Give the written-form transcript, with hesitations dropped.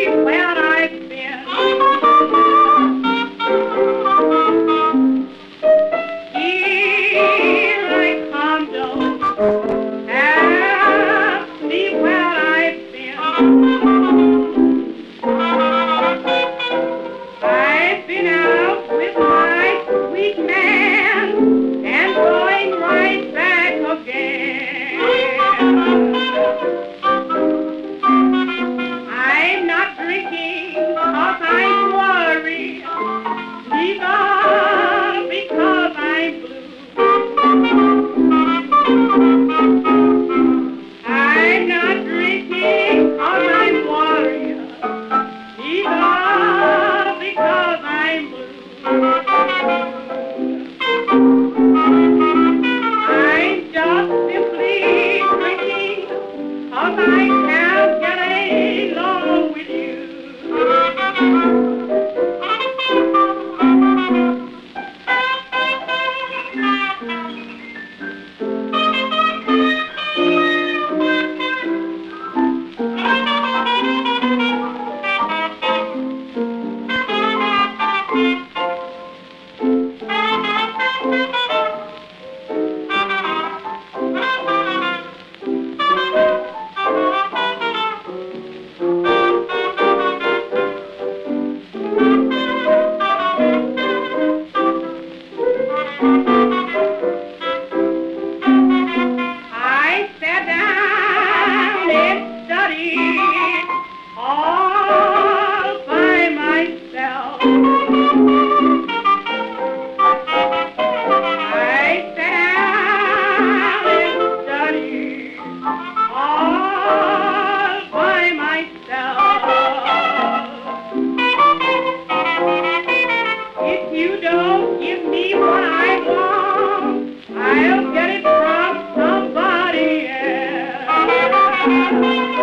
where I've been. Here I come, don't ask me where I've been. I've been out with my sweet man and going right back again. I'm not drinking 'cause I'm worried, neither because I'm blue. I'm not drinking 'cause I'm worried, neither because I'm blue. I'm just simply drinking 'cause I can't get along with you. I sat down and studied all by myself. I sat down and studied all by myself. If you don't give me what I want, I'll get it from somebody else.